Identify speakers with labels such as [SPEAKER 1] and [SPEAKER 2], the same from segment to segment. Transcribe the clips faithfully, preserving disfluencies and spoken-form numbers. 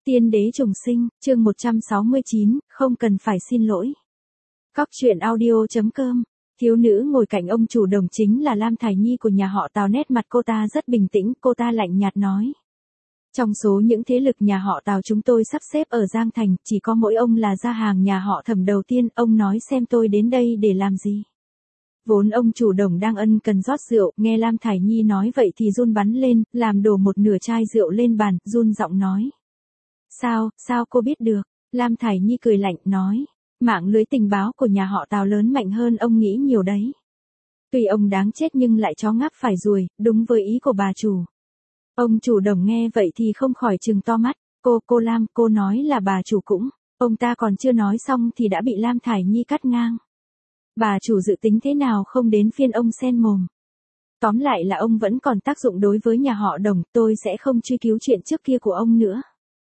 [SPEAKER 1] Tiên đế trùng sinh, chương một trăm sáu mươi chín, không cần phải xin lỗi. Cóc truyện audio.com. Thiếu nữ ngồi cạnh ông chủ đồng chính là Lam Thải Nhi của nhà họ Tào. Nét mặt cô ta rất bình tĩnh, cô ta lạnh nhạt nói. Trong số những thế lực nhà họ Tào chúng tôi sắp xếp ở Giang Thành, chỉ có mỗi ông là gia hàng nhà họ Thẩm đầu tiên, ông nói xem tôi đến đây để làm gì. Vốn ông chủ đồng đang ân cần rót rượu, nghe Lam Thải Nhi nói vậy thì run bắn lên, làm đổ một nửa chai rượu lên bàn, run giọng nói. Sao, sao cô biết được? Lam Thải Nhi cười lạnh, nói. Mạng lưới tình báo của nhà họ Tào lớn mạnh hơn ông nghĩ nhiều đấy. Tuy ông đáng chết nhưng lại chó ngáp phải ruồi, đúng với ý của bà chủ. Ông chủ đồng nghe vậy thì không khỏi trừng to mắt. Cô, cô Lam, cô nói là bà chủ cũng. Ông ta còn chưa nói xong thì đã bị Lam Thải Nhi cắt ngang. Bà chủ dự tính thế nào không đến phiên ông xen mồm. Tóm lại là ông vẫn còn tác dụng đối với nhà họ Đồng, tôi sẽ không truy cứu chuyện trước kia của ông nữa.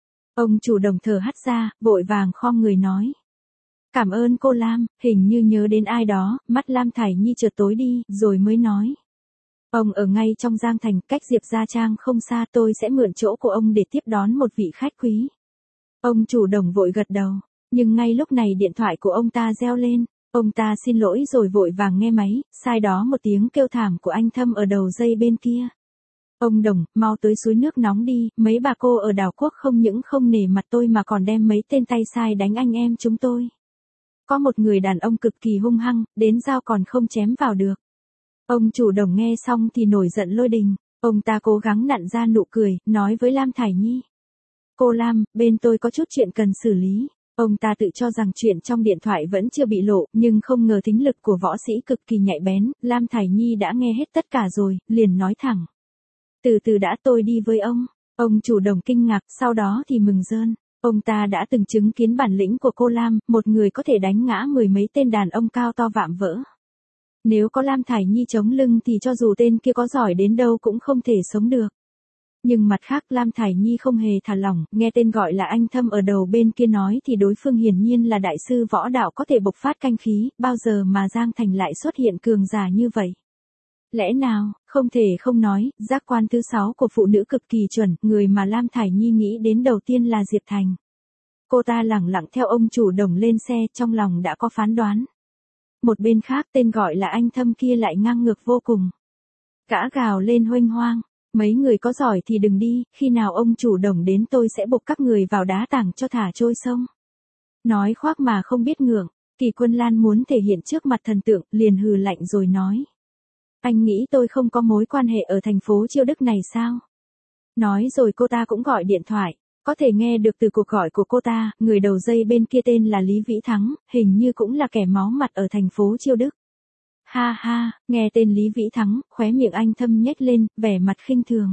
[SPEAKER 1] Ông chủ đồng thở hắt ra, vội vàng khom người nói. Cảm ơn cô Lam, hình như nhớ đến ai đó, mắt Lam Thải Nhi chợt tối đi, rồi mới nói. Ông ở ngay trong Giang Thành, cách Diệp Gia Trang không xa, tôi sẽ mượn chỗ của ông để tiếp đón một vị khách quý. Ông chủ đồng vội gật đầu, nhưng ngay lúc này điện thoại của ông ta reo lên. Ông ta xin lỗi rồi vội vàng nghe máy, sai đó một tiếng kêu thảm của anh Thâm ở đầu dây bên kia. Ông Đồng, mau tới suối nước nóng đi, mấy bà cô ở đảo quốc không những không nể mặt tôi mà còn đem mấy tên tay sai đánh anh em chúng tôi. Có một người đàn ông cực kỳ hung hăng, đến dao còn không chém vào được. Ông chủ Đồng nghe xong thì nổi giận lôi đình, ông ta cố gắng nặn ra nụ cười, nói với Lam Thải Nhi. Cô Lam, bên tôi có chút chuyện cần xử lý. Ông ta tự cho rằng chuyện trong điện thoại vẫn chưa bị lộ, nhưng không ngờ thính lực của võ sĩ cực kỳ nhạy bén, Lam Thải Nhi đã nghe hết tất cả rồi, liền nói thẳng. Từ từ đã, tôi đi với ông. Ông chủ Đồng kinh ngạc, sau đó thì mừng rơn. Ông ta đã từng chứng kiến bản lĩnh của cô Lam, một người có thể đánh ngã mười mấy tên đàn ông cao to vạm vỡ. Nếu có Lam Thải Nhi chống lưng thì cho dù tên kia có giỏi đến đâu cũng không thể sống được. Nhưng mặt khác Lam Thải Nhi không hề thả lỏng, nghe tên gọi là anh Thâm ở đầu bên kia nói thì đối phương hiển nhiên là đại sư võ đạo có thể bộc phát canh khí, bao giờ mà Giang Thành lại xuất hiện cường giả như vậy. Lẽ nào, không thể không nói, giác quan thứ sáu của phụ nữ cực kỳ chuẩn, người mà Lam Thải Nhi nghĩ đến đầu tiên là Diệp Thành. Cô ta lẳng lặng theo ông chủ Đồng lên xe, trong lòng đã có phán đoán. Một bên khác tên gọi là anh Thâm kia lại ngang ngược vô cùng. Gã gào lên huênh hoang. Mấy người có giỏi thì đừng đi, khi nào ông chủ Đồng đến tôi sẽ buộc các người vào đá tảng cho thả trôi sông. Nói khoác mà không biết ngượng, Kỳ Quân Lan muốn thể hiện trước mặt thần tượng, liền hừ lạnh rồi nói. Anh nghĩ tôi không có mối quan hệ ở thành phố Chiêu Đức này sao? Nói rồi cô ta cũng gọi điện thoại, có thể nghe được từ cuộc gọi của cô ta, người đầu dây bên kia tên là Lý Vĩ Thắng, hình như cũng là kẻ máu mặt ở thành phố Chiêu Đức. Ha ha, nghe tên Lý Vĩ Thắng, khóe miệng anh Thâm nhếch lên, vẻ mặt khinh thường.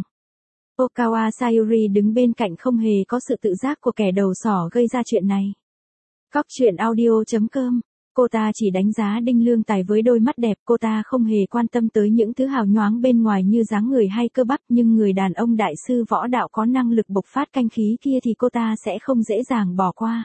[SPEAKER 1] Okawa Sayuri đứng bên cạnh không hề có sự tự giác của kẻ đầu sỏ gây ra chuyện này. Cóc truyện audio.com. Cô ta chỉ đánh giá Đinh Lương Tài với đôi mắt đẹp, cô ta không hề quan tâm tới những thứ hào nhoáng bên ngoài như dáng người hay cơ bắp, nhưng người đàn ông đại sư võ đạo có năng lực bộc phát canh khí kia thì cô ta sẽ không dễ dàng bỏ qua.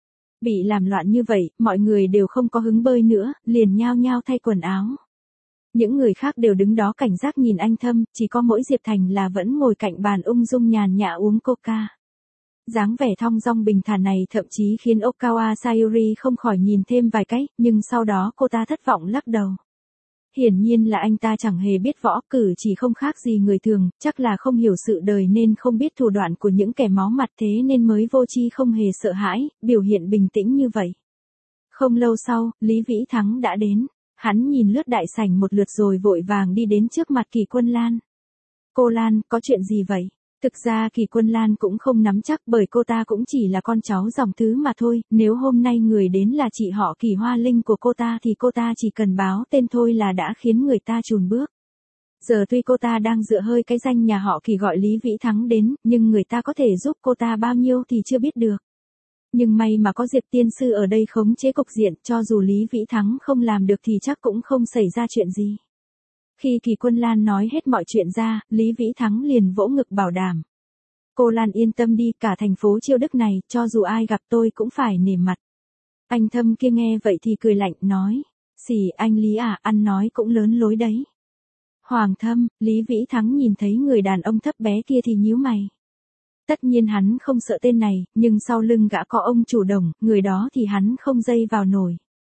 [SPEAKER 1] Bị làm loạn như vậy, mọi người đều không có hứng bơi nữa, liền nhao nhao thay quần áo. Những người khác đều đứng đó cảnh giác nhìn anh Thâm, chỉ có mỗi Diệp Thành là vẫn ngồi cạnh bàn ung dung nhàn nhã uống coca. Dáng vẻ thong dong bình thản này thậm chí khiến Okawa Sayuri không khỏi nhìn thêm vài cái, nhưng sau đó cô ta thất vọng lắc đầu. Hiển nhiên là anh ta chẳng hề biết võ, cử chỉ không khác gì người thường, chắc là không hiểu sự đời nên không biết thủ đoạn của những kẻ máu mặt, thế nên mới vô tri không hề sợ hãi, biểu hiện bình tĩnh như vậy. Không lâu sau, Lý Vĩ Thắng đã đến, hắn nhìn lướt đại sảnh một lượt rồi vội vàng đi đến trước mặt Kỳ Quân Lan. Cô Lan, có chuyện gì vậy? Thực ra Kỳ Quân Lan cũng không nắm chắc bởi cô ta cũng chỉ là con cháu dòng thứ mà thôi, nếu hôm nay người đến là chị họ Kỳ Hoa Linh của cô ta thì cô ta chỉ cần báo tên thôi là đã khiến người ta chùn bước. Giờ tuy cô ta đang dựa hơi cái danh nhà họ Kỳ gọi Lý Vĩ Thắng đến, nhưng người ta có thể giúp cô ta bao nhiêu thì chưa biết được. Nhưng may mà có Diệp Tiên Sư ở đây khống chế cục diện, cho dù Lý Vĩ Thắng không làm được thì chắc cũng không xảy ra chuyện gì. Khi Kỳ Quân Lan nói hết mọi chuyện ra, Lý Vĩ Thắng liền vỗ ngực bảo đảm. Cô Lan yên tâm đi, cả thành phố Chiêu Đức này, cho dù ai gặp tôi cũng phải nể mặt. Anh Thâm kia nghe vậy thì cười lạnh, nói. Xì, anh Lý à, ăn nói cũng lớn lối đấy. Hoàng Thâm, Lý Vĩ Thắng nhìn thấy người đàn ông thấp bé kia thì nhíu mày. Tất nhiên hắn không sợ tên này, nhưng sau lưng gã có ông chủ Đồng, người đó thì hắn không dây vào nổi.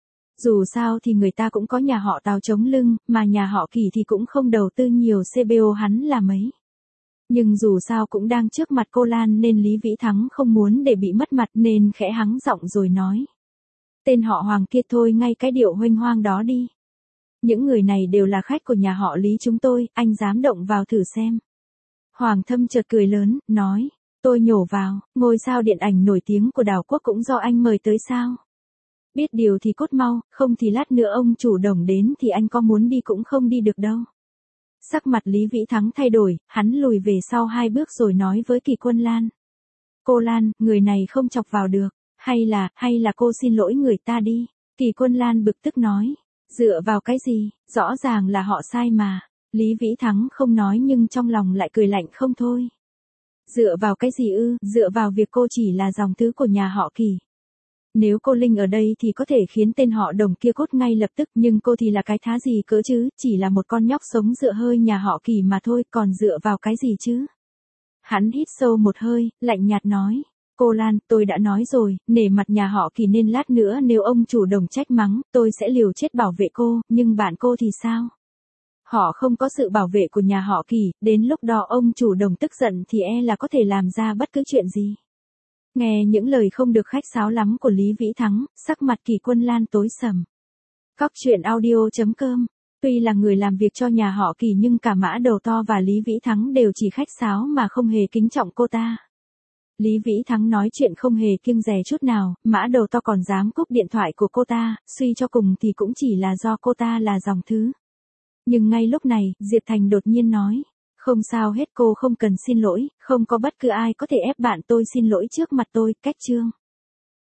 [SPEAKER 1] Dù sao thì người ta cũng có nhà họ Tào chống lưng, mà nhà họ Kỳ thì cũng không đầu tư nhiều xê bê ô hắn là mấy. Nhưng dù sao cũng đang trước mặt cô Lan nên Lý Vĩ Thắng không muốn để bị mất mặt nên khẽ hắng giọng rồi nói. Tên họ Hoàng kia thôi ngay cái điệu huênh hoang đó đi. Những người này đều là khách của nhà họ Lý chúng tôi, anh dám động vào thử xem. Hoàng Thâm chợt cười lớn, nói, tôi nhổ vào, ngôi sao điện ảnh nổi tiếng của đảo quốc cũng do anh mời tới sao? Biết điều thì cốt mau, không thì lát nữa ông chủ Đồng đến thì anh có muốn đi cũng không đi được đâu. Sắc mặt Lý Vĩ Thắng thay đổi, hắn lùi về sau hai bước rồi nói với Kỳ Quân Lan. Cô Lan, người này không chọc vào được, hay là, hay là cô xin lỗi người ta đi. Kỳ Quân Lan bực tức nói, dựa vào cái gì, rõ ràng là họ sai mà. Lý Vĩ Thắng không nói nhưng trong lòng lại cười lạnh không thôi. Dựa vào cái gì ư, dựa vào việc cô chỉ là dòng tứ của nhà họ Kỳ. Nếu cô Linh ở đây thì có thể khiến tên họ Đồng kia cốt ngay lập tức, nhưng cô thì là cái thá gì cỡ chứ, chỉ là một con nhóc sống dựa hơi nhà họ Kỳ mà thôi, còn dựa vào cái gì chứ. Hắn hít sâu một hơi, lạnh nhạt nói, cô Lan, tôi đã nói rồi, nể mặt nhà họ Kỳ nên lát nữa nếu ông chủ Đồng trách mắng, tôi sẽ liều chết bảo vệ cô, nhưng bạn cô thì sao? Họ không có sự bảo vệ của nhà họ Kỳ, đến lúc đó ông chủ Đồng tức giận thì e là có thể làm ra bất cứ chuyện gì. Nghe những lời không được khách sáo lắm của Lý Vĩ Thắng, sắc mặt Kỳ Quân Lan tối sầm. Cóc truyện audio chấm com. Tuy là người làm việc cho nhà họ Kỳ nhưng cả Mã Đầu To và Lý Vĩ Thắng đều chỉ khách sáo mà không hề kính trọng cô ta. Lý Vĩ Thắng nói chuyện không hề kiêng dè chút nào, Mã Đầu To còn dám cúp điện thoại của cô ta, suy cho cùng thì cũng chỉ là do cô ta là dòng thứ. Nhưng ngay lúc này, Diệp Thành đột nhiên nói. Không sao hết, cô không cần xin lỗi, không có bất cứ ai có thể ép bạn tôi xin lỗi trước mặt tôi, cách chương.